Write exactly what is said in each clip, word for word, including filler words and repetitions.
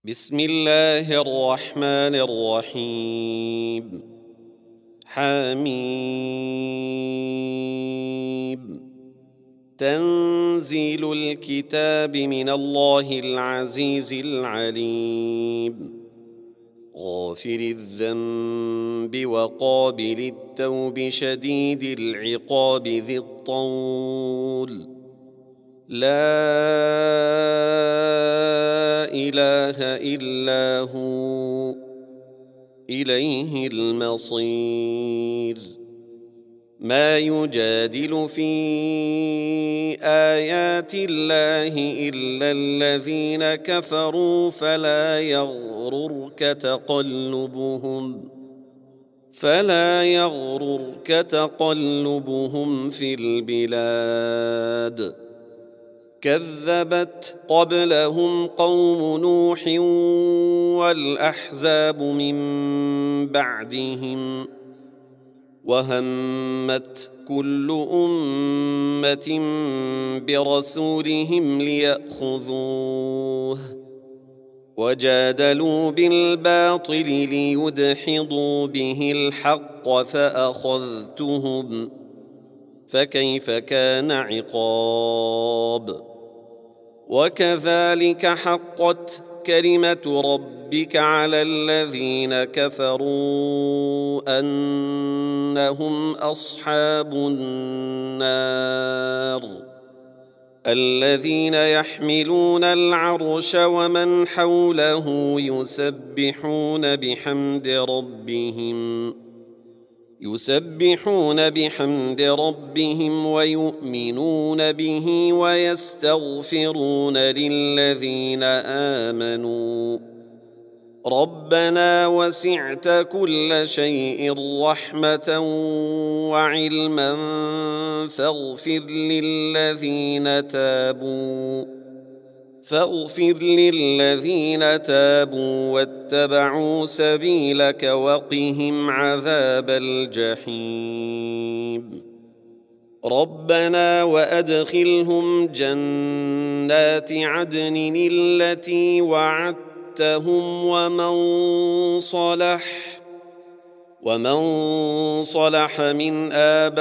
بسم الله الرحمن الرحيم. حميم. تنزيل الكتاب من الله العزيز العليم، غافر الذنب وقابل التوب شديد العقاب ذي الطول، لا إله إلا هو، إليه المصير. ما يجادل في آيات الله إلا الذين كفروا فلا يغررك تقلبهم فلا يغررك تقلبهم في البلاد. كذبت قبلهم قوم نوح والأحزاب من بعدهم، وهمت كل أمة برسولهم ليأخذوه، وجادلوا بالباطل ليدحضوا به الحق فأخذتهم، فكيف كان عقاب. وكذلك حقت كلمة ربك على الذين كفروا أنهم أصحاب النار. الذين يحملون العرش ومن حوله يسبحون بحمد ربهم يسبحون بحمد ربهم ويؤمنون به ويستغفرون للذين آمنوا ربنا وسعت كل شيء رحمة وعلما فاغفر للذين تابوا فاغفر للذين تابوا واتبعوا سبيلك وقهم عذاب الجحيم. ربنا وأدخلهم جنات عدن التي وعدتهم ومن صلح ومن صلح من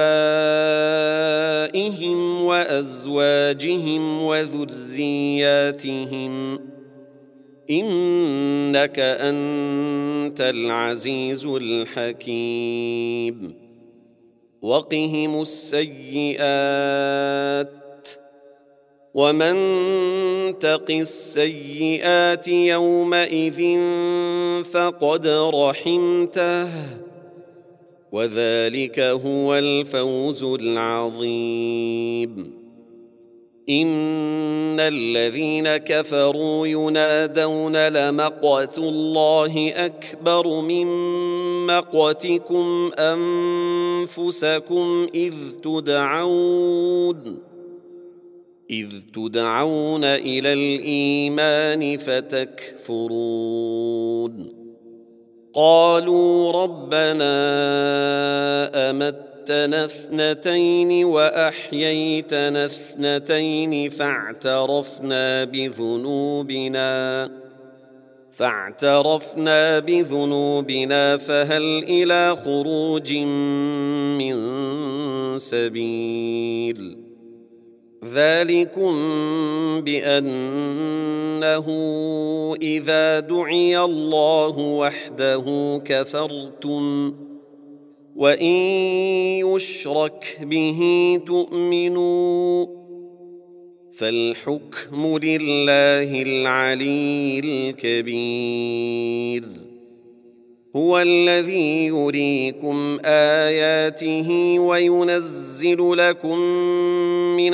آبائهم وأزواجهم وذرياتهم، إنك أنت العزيز الحكيم. وقهم السيئات، ومن تق السيئات يومئذ فقد رحمته، وذلك هو الفوز العظيم. إن الذين كفروا ينادون لمقت الله أكبر من مقتكم أنفسكم إذ تدعون إذ تدعون إلى الإيمان فتكفرون. قالوا ربنا أمتنا اثنتين وأحييتنا اثنتين فاعترفنا بذنوبنا فاعترفنا بذنوبنا فهل إلى خروج من سبيل. ذلكم بأنه إذا دعي الله وحده كفرتم، وإن يشرك به تؤمنوا، فالحكم لله العلي الكبير. هو الذي يريكم آياته وينزل لكم من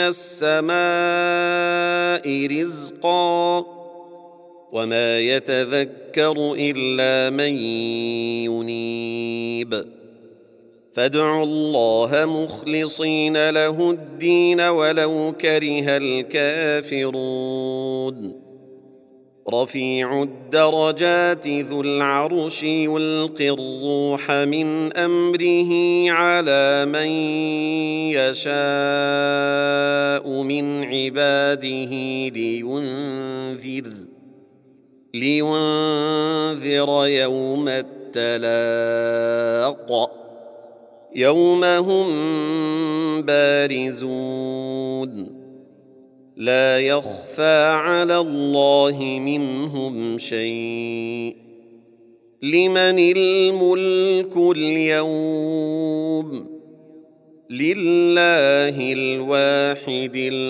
السماء رزقا، وما يتذكر إلا من ينيب. فادعوا الله مخلصين له الدين ولو كره الكافرون. رفيع الدرجات ذو العرش يلقي الروح من أمره على من يشاء من عباده لينذر لينذر يوم التلاق يوم هم بارزون لا يخفى على الله منهم شيء لمن الملك اليوم لله الواحد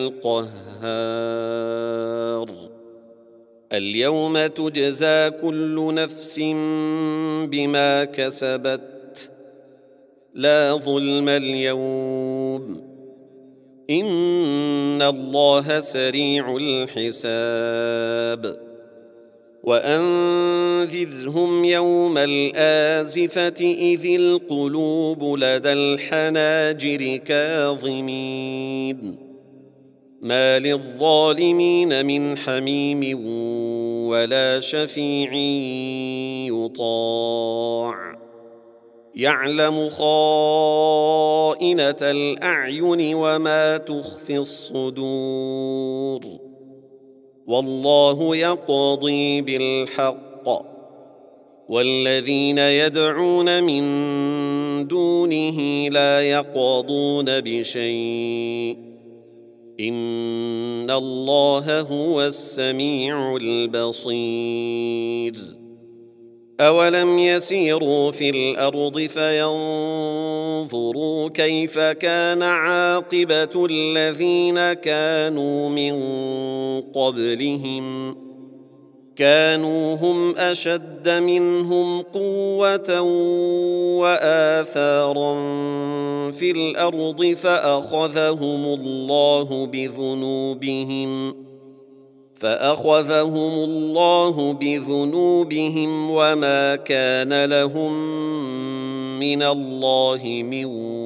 القهار اليوم تجزى كل نفس بما كسبت لا ظلم اليوم إن الله سريع الحساب وأنذرهم يوم الآزفة إذ القلوب لدى الحناجر كاظمين ما للظالمين من حميم ولا شفيع يطاع يعلم خائنة الأعين وما تخفي الصدور والله يقضي بالحق والذين يدعون من دونه لا يقضون بشيء إن الله هو السميع البصير أولم يسيروا في الأرض فينظروا كيف كان عاقبة الذين كانوا من قبلهم كانوا هم أشد منهم قوة وآثارا في الأرض فأخذهم الله بذنوبهم فأخذهم الله بذنوبهم وما كان لهم من الله من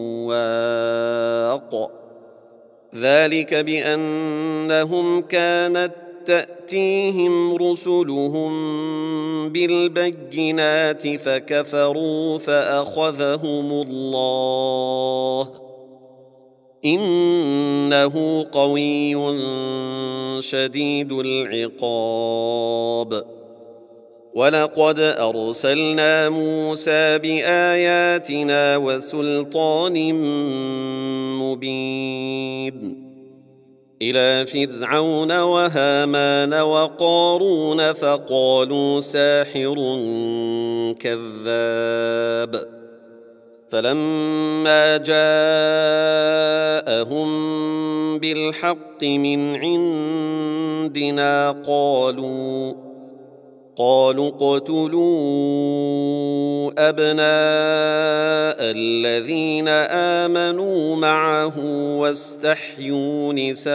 واق ذلك بأنهم كانت تأتيهم رسلهم بالبينات فكفروا فأخذهم الله إنه قوي شديد العقاب ولقد أرسلنا موسى بآياتنا وسلطان مبين إلى فرعون وهامان وقارون فقالوا ساحر كذاب فلما جاءهم بالحق من عندنا قالوا قالوا اقتلوا أبناء الذين آمنوا معه واستحيوا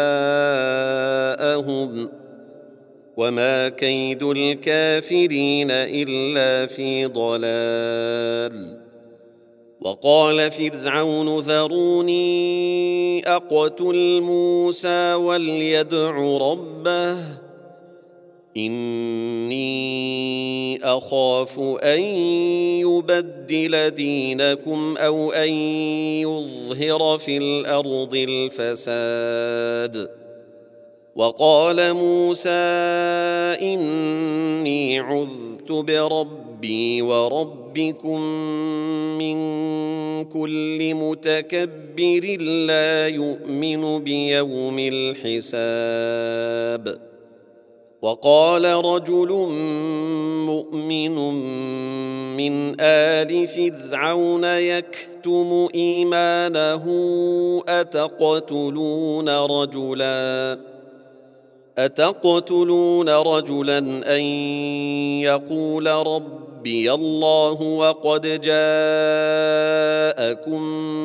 نساءهم وما كيد الكافرين إلا في ضلال وقال فرعون ذروني أقتل موسى وليدع ربه إني أخاف أن يبدل دينكم أو أن يظهر في الأرض الفساد وقال موسى إني عذت بربي وربكم من كل متكبر لا يؤمن بيوم الحساب وقال رجل مؤمن من آل فرعون يكتم إيمانه أتقتلون رجلا أتقتلون رجلا أن يقول ربي الله وقد جاءكم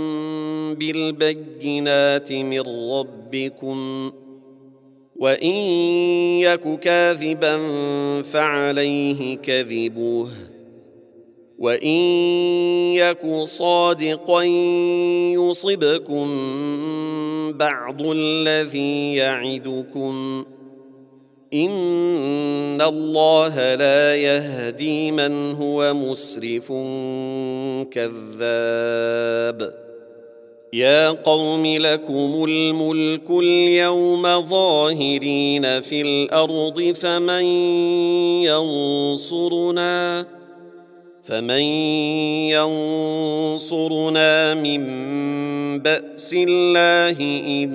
بالبينات من ربكم وإن يك كاذبا فعليه كذبه وإن يك صادقا يصبكم بعض الذي يعدكم إن الله لا يهدي من هو مسرف كذاب يا قوم لكم الملك اليوم ظاهرين في الأرض فمن ينصرنا فمن ينصرنا من بأس الله إن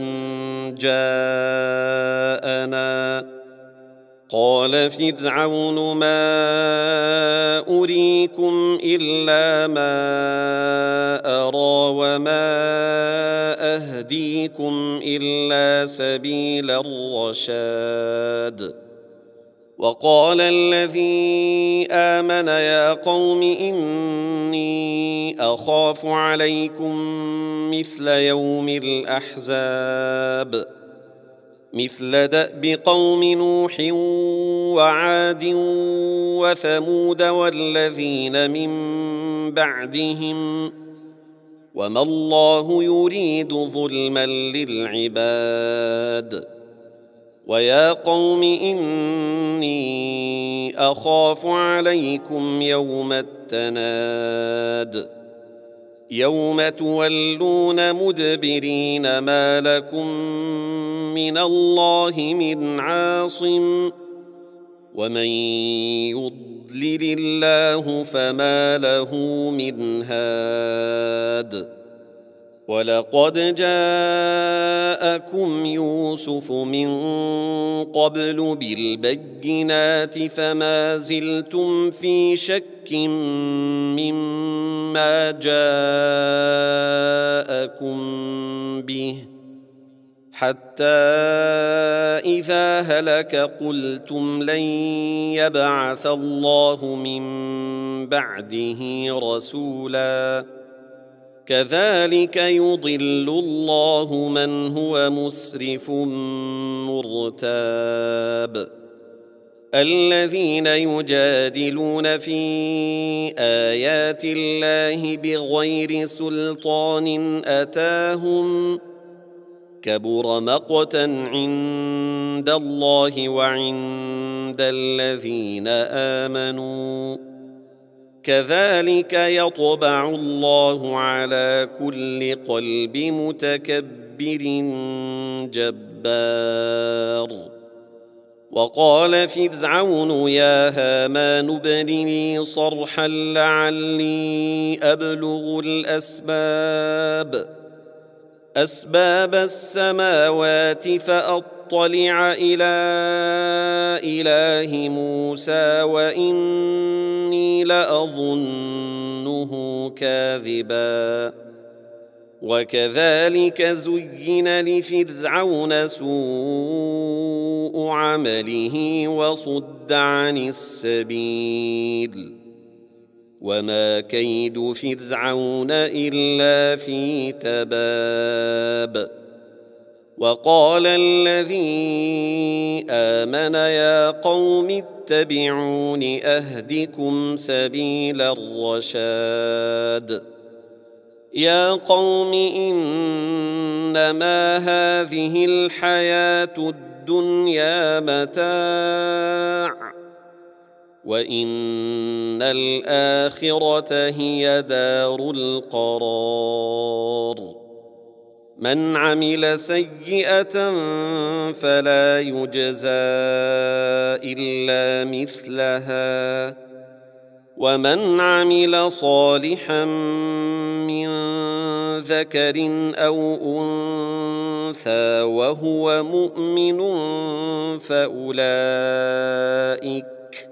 جاءنا قال فرعون ما أريكم إلا ما أرى وما أهديكم إلا سبيل الرشاد وقال الذي آمن يا قوم إني أخاف عليكم مثل يوم الأحزاب مثل دأب قوم نوح وعاد وثمود والذين من بعدهم وما الله يريد ظلما للعباد ويا قوم إني أخاف عليكم يوم التناد يوم تولون مدبرين ما لكم من الله من عاصم ومن يضلل الله فما له من هاد ولقد جاءكم يوسف من قبل بالبينات فما زلتم في شك مما جاءكم به حتى إذا هلك قلتم لن يبعث الله من بعده رسولا كذلك يضل الله من هو مسرف مرتاب الذين يجادلون في آيات الله بغير سلطان أتاهم كبر مقتا عند الله وعند الذين آمنوا كذلك يطبع الله على كل قلب متكبر جبار وقال فرعون يا هامان ابن لي صرحا لعلي أبلغ الأسباب أسباب السماوات فأطلع إلى إله موسى وإني لأظنه كاذبا وكذلك زين لفرعون سوء عمله وصد عن السبيل وما كيد فرعون إلا في تباب وقال الذي آمن يا قوم اتبعون أهدكم سبيل الرشاد يا قوم إنما هذه الحياة الدنيا متاع وإن الآخرة هي دار القرار من عمل سيئة فلا يجزى إلا مثلها ومن عمل صالحا من ذكر أو أنثى وهو مؤمن فأولئك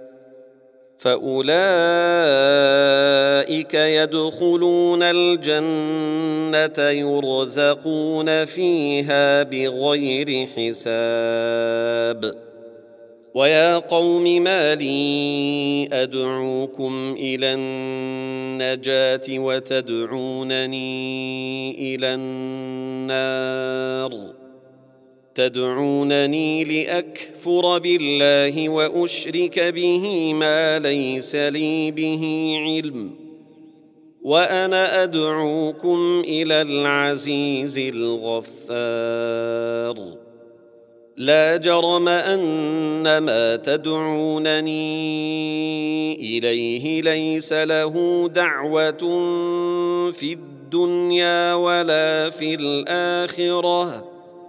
فأولئك يدخلون الجنة يرزقون فيها بغير حساب ويا قوم ما لي أدعوكم إلى النجاة وتدعونني إلى النار تدعونني لأكفر بالله وأشرك به ما ليس لي به علم وأنا أدعوكم إلى العزيز الغفار لا جرم أن ما تدعونني إليه ليس له دعوة في الدنيا الدنيا ولا في الآخرة،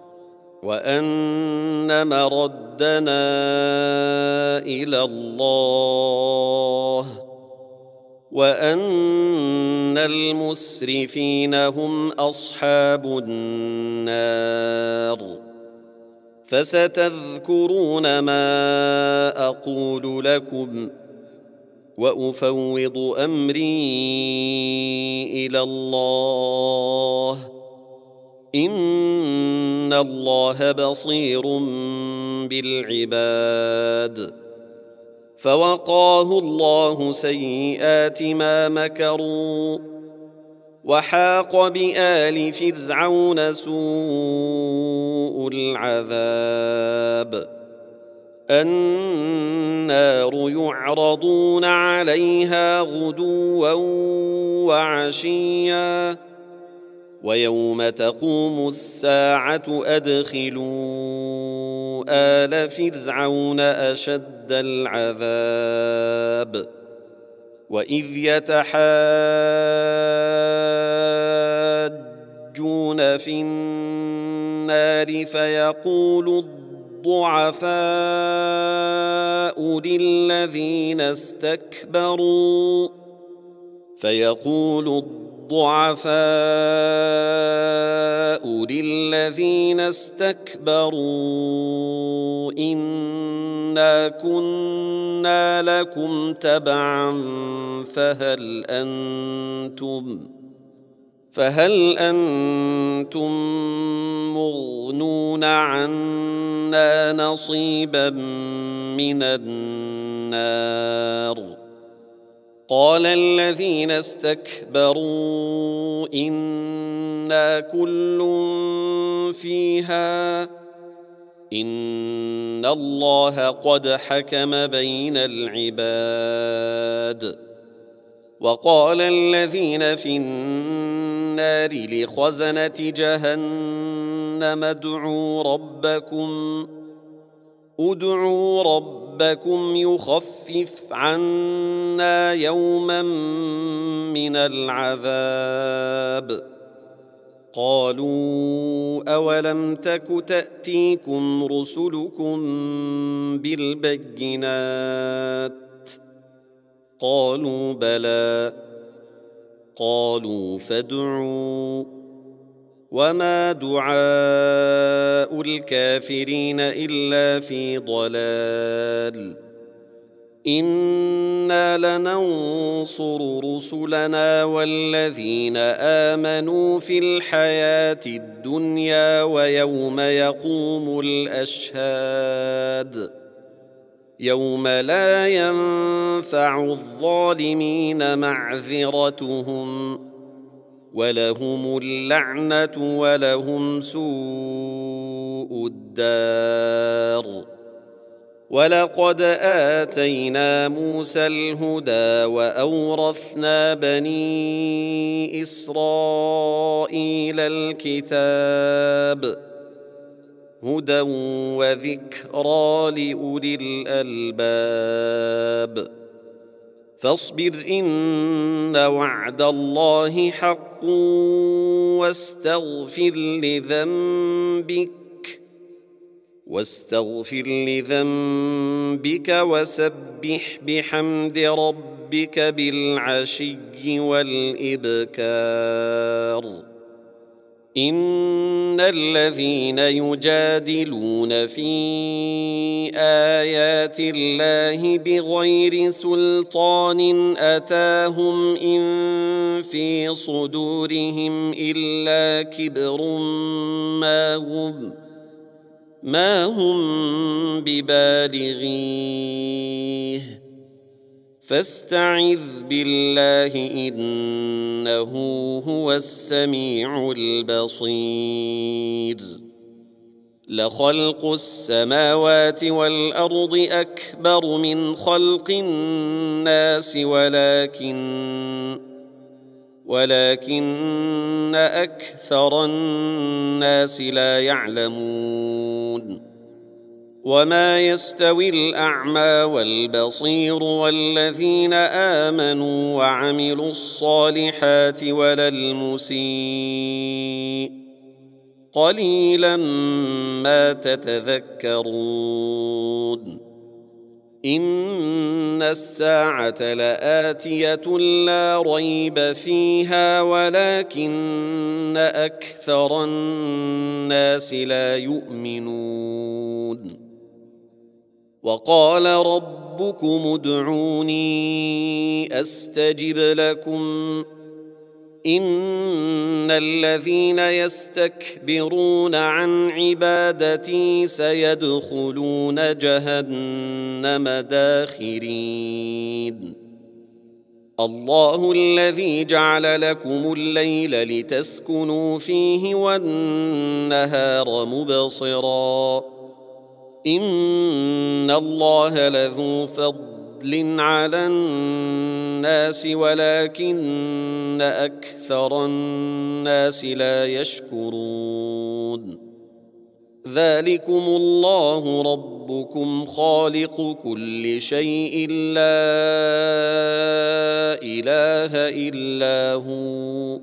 وأن مردنا إلى الله، وأن المسرفين هم أصحاب النار. فستذكرون ما أقول لكم، وأفوض أمري إلى الله، إن الله بصير بالعباد. فوقاه الله سيئات ما مكروا، وحاق بآل فرعون سوء العذاب. النار يعرضون عليها غدوا وعشيا، ويوم تقوم الساعة أدخلوا آل فرعون أشد العذاب. وإذ يتحاجون في النار فيقول الضعفاء للذين استكبروا فيقول الضعفاء للذين استكبروا إنا كنا لكم تبعا فهل أنتم فهل أنتم مغنون عنا نصيبا من النار؟ قال الذين استكبروا إنا كل فيها إن الله قد حكم بين العباد. وقال الذين في النار لخزنة جهنم ادعوا ربكم ادعوا ربكم يخفف عنا يوما من العذاب. قالوا أولم تك تأتيكم رسلكم بالبينات؟ قالوا بلى. قالوا فادعوا. وما دعاء الكافرين إلا في ضلال. إنا لننصر رسلنا والذين آمنوا في الحياة الدنيا ويوم يقوم الأشهاد، يوم لا ينفع الظالمين معذرتهم ولهم اللعنة ولهم سوء الدار. ولقد آتينا موسى الهدى وأورثنا بني إسرائيل الكتاب هدى وذكرى لأولي الألباب. فاصبر إن وعد الله حق واستغفر لذنبك واستغفر لذنبك وسبح بحمد ربك بالعشي والإبكار. إن الذين يجادلون في آيات الله بغير سلطان أتاهم إن في صدورهم إلا كبر ما هم ما هم ببالغيه فاستعذ بالله إنه هو السميع البصير. لخلق السماوات والأرض أكبر من خلق الناس ولكن ولكن أكثر الناس لا يعلمون. وما يستوي الأعمى والبصير والذين آمنوا وعملوا الصالحات ولا المسيء قليلا ما تتذكرون إن الساعة لآتية لا ريب فيها ولكن أكثر الناس لا يؤمنون وقال ربكم ادعوني أستجب لكم إن الذين يستكبرون عن عبادتي سيدخلون جهنم داخرين الله الذي جعل لكم الليل لتسكنوا فيه والنهار مبصرا إن الله لذو فضل على الناس ولكن أكثر الناس لا يشكرون ذلكم الله ربكم خالق كل شيء لا إله إلا هو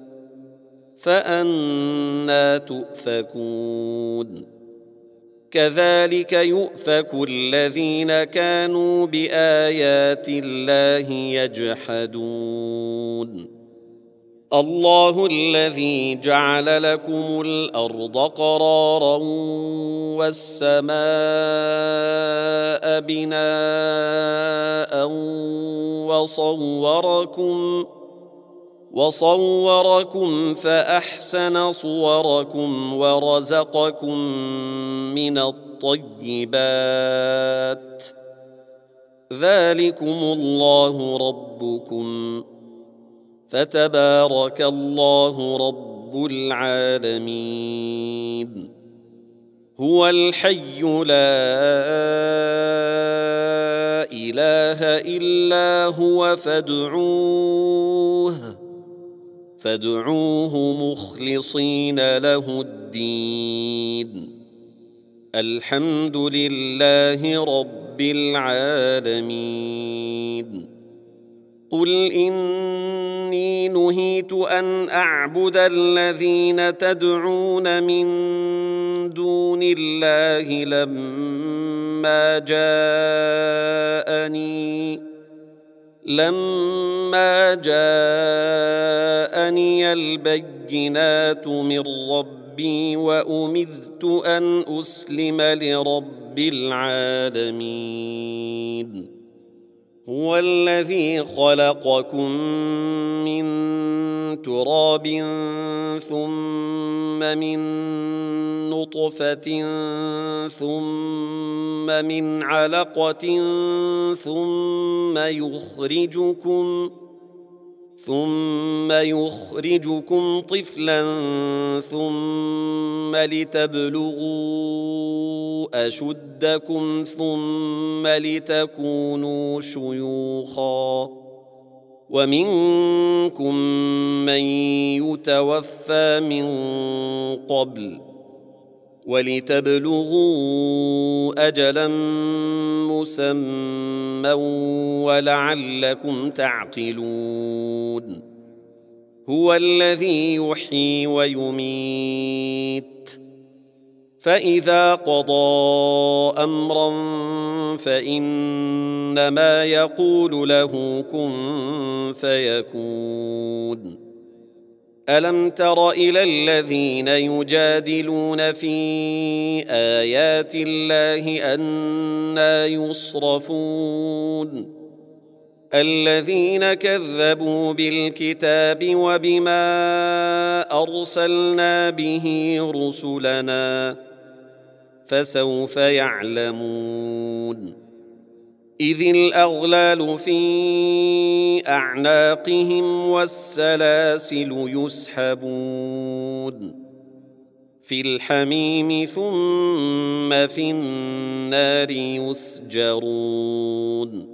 فأنى تؤفكون كذلك يؤفك الذين كانوا بآيات الله يجحدون الله الذي جعل لكم الأرض قرارا والسماء بناء وصوركم وصوركم فأحسن صوركم ورزقكم من الطيبات ذلكم الله ربكم فتبارك الله رب العالمين هو الحي لا إله إلا هو فادعوه فادعوه مخلصين له الدين الحمد لله رب العالمين قل إني نهيت أن أعبد الذين تدعون من دون الله لما جاءني لما جاءني البينات من ربي وأمرت أن أسلم لرب العالمين هو الذي خلقكم من تراب ثم من نطفة ثم من علقة ثم يخرجكم ثم يخرجكم طفلا ثم لتبلغوا أشدكم ثم لتكونوا شيوخا ومنكم من يتوفى من قبل ولتبلغوا أجلا مسمى ولعلكم تعقلون هو الذي يحيي ويميت فإذا قضى أمرا فإنما يقول له كن فيكون ألم تر إلى الذين يجادلون في آيات الله أنى يصرفون الذين كذبوا بالكتاب وبما أرسلنا به رسلنا فسوف يعلمون إذ الأغلال في أعناقهم والسلاسل يسحبون في الحميم ثم في النار يسجرون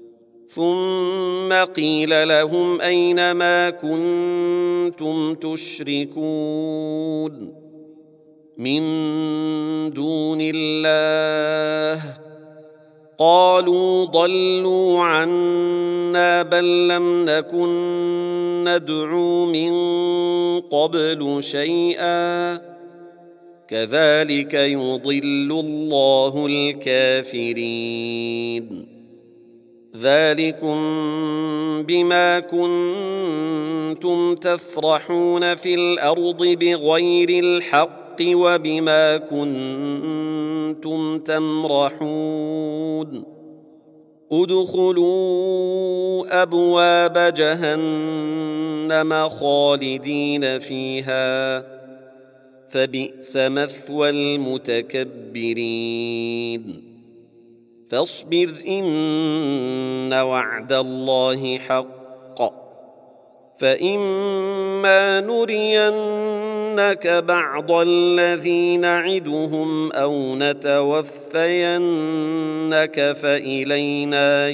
ثم قيل لهم أين ما كنتم تشركون من دون الله قالوا ضلوا عنا بل لم نكن ندعو من قبل شيئا كذلك يضل الله الكافرين ذلكم بما كنتم تفرحون في الأرض بغير الحق وبما كنتم تمرحون ادخلوا أبواب جهنم خالدين فيها فبئس مثوى المتكبرين فاصبر إن وعد الله حق فإما نرينك بعض الذي نعدهم أو نتوفينك فإلينا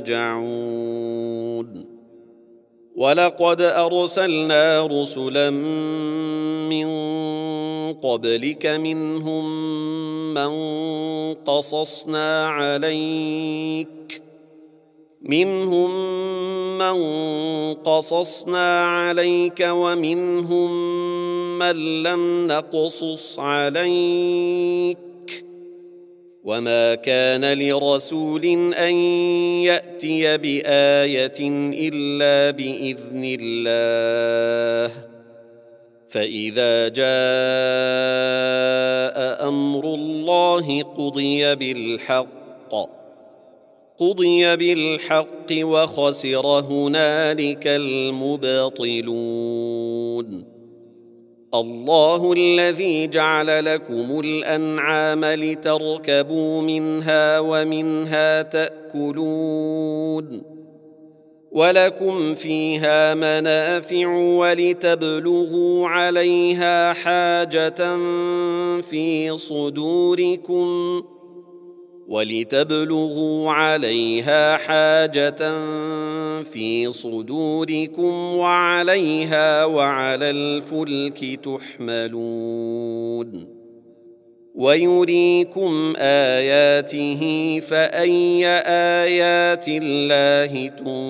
يرجعون ولقد أرسلنا رسلا من قبلك منهم من قصصنا عليك منهم من قصصنا عليك ومنهم من لم نقصص عليك وما كان لرسول أن يأتي بآية إلا بإذن الله فإذا جاء أمر الله قضي بالحق قضي بالحق وخسر هنالك المبطلون الله الذي جعل لكم الأنعام لتركبوا منها ومنها تأكلون ولكم فيها منافع ولتبلغوا عليها حاجة في صدوركم ولتبلغوا عليها حاجة في صدوركم وعليها وعلى الفلك تحملون ويريكم آياته فأي آيات الله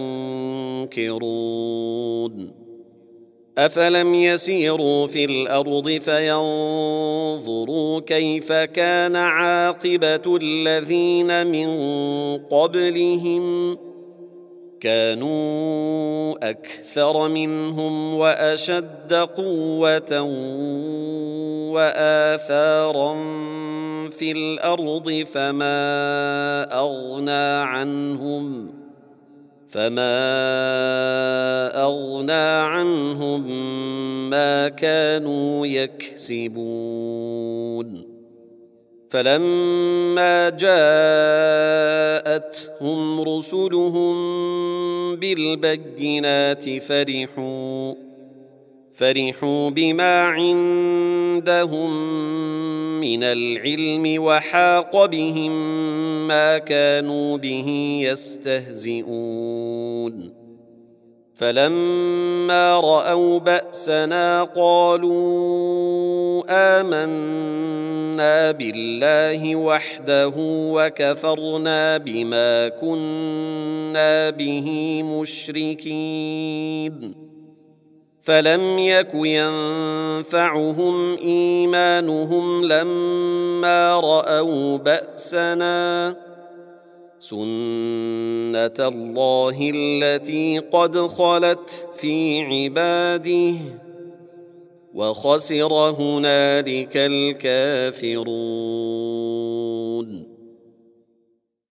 تنكرون أفلم يسيروا في الأرض فينظروا كيف كان عاقبة الذين من قبلهم كانوا أكثر منهم وأشد قوة وآثارا في الأرض فما أغنى عنهم فما أغنى عنهم ما كانوا يكسبون فلما جاءتهم رسلهم بالبينات فرحوا فرحوا بما عندهم من العلم وحاق بهم ما كانوا به يستهزئون فلما رأوا بأسنا قالوا آمنا بالله وحده وكفرنا بما كنا به مشركين فلم يك ينفعهم إيمانهم لما رأوا بأسنا سنة الله التي قد خلت في عباده وخسر هنالك الكافرون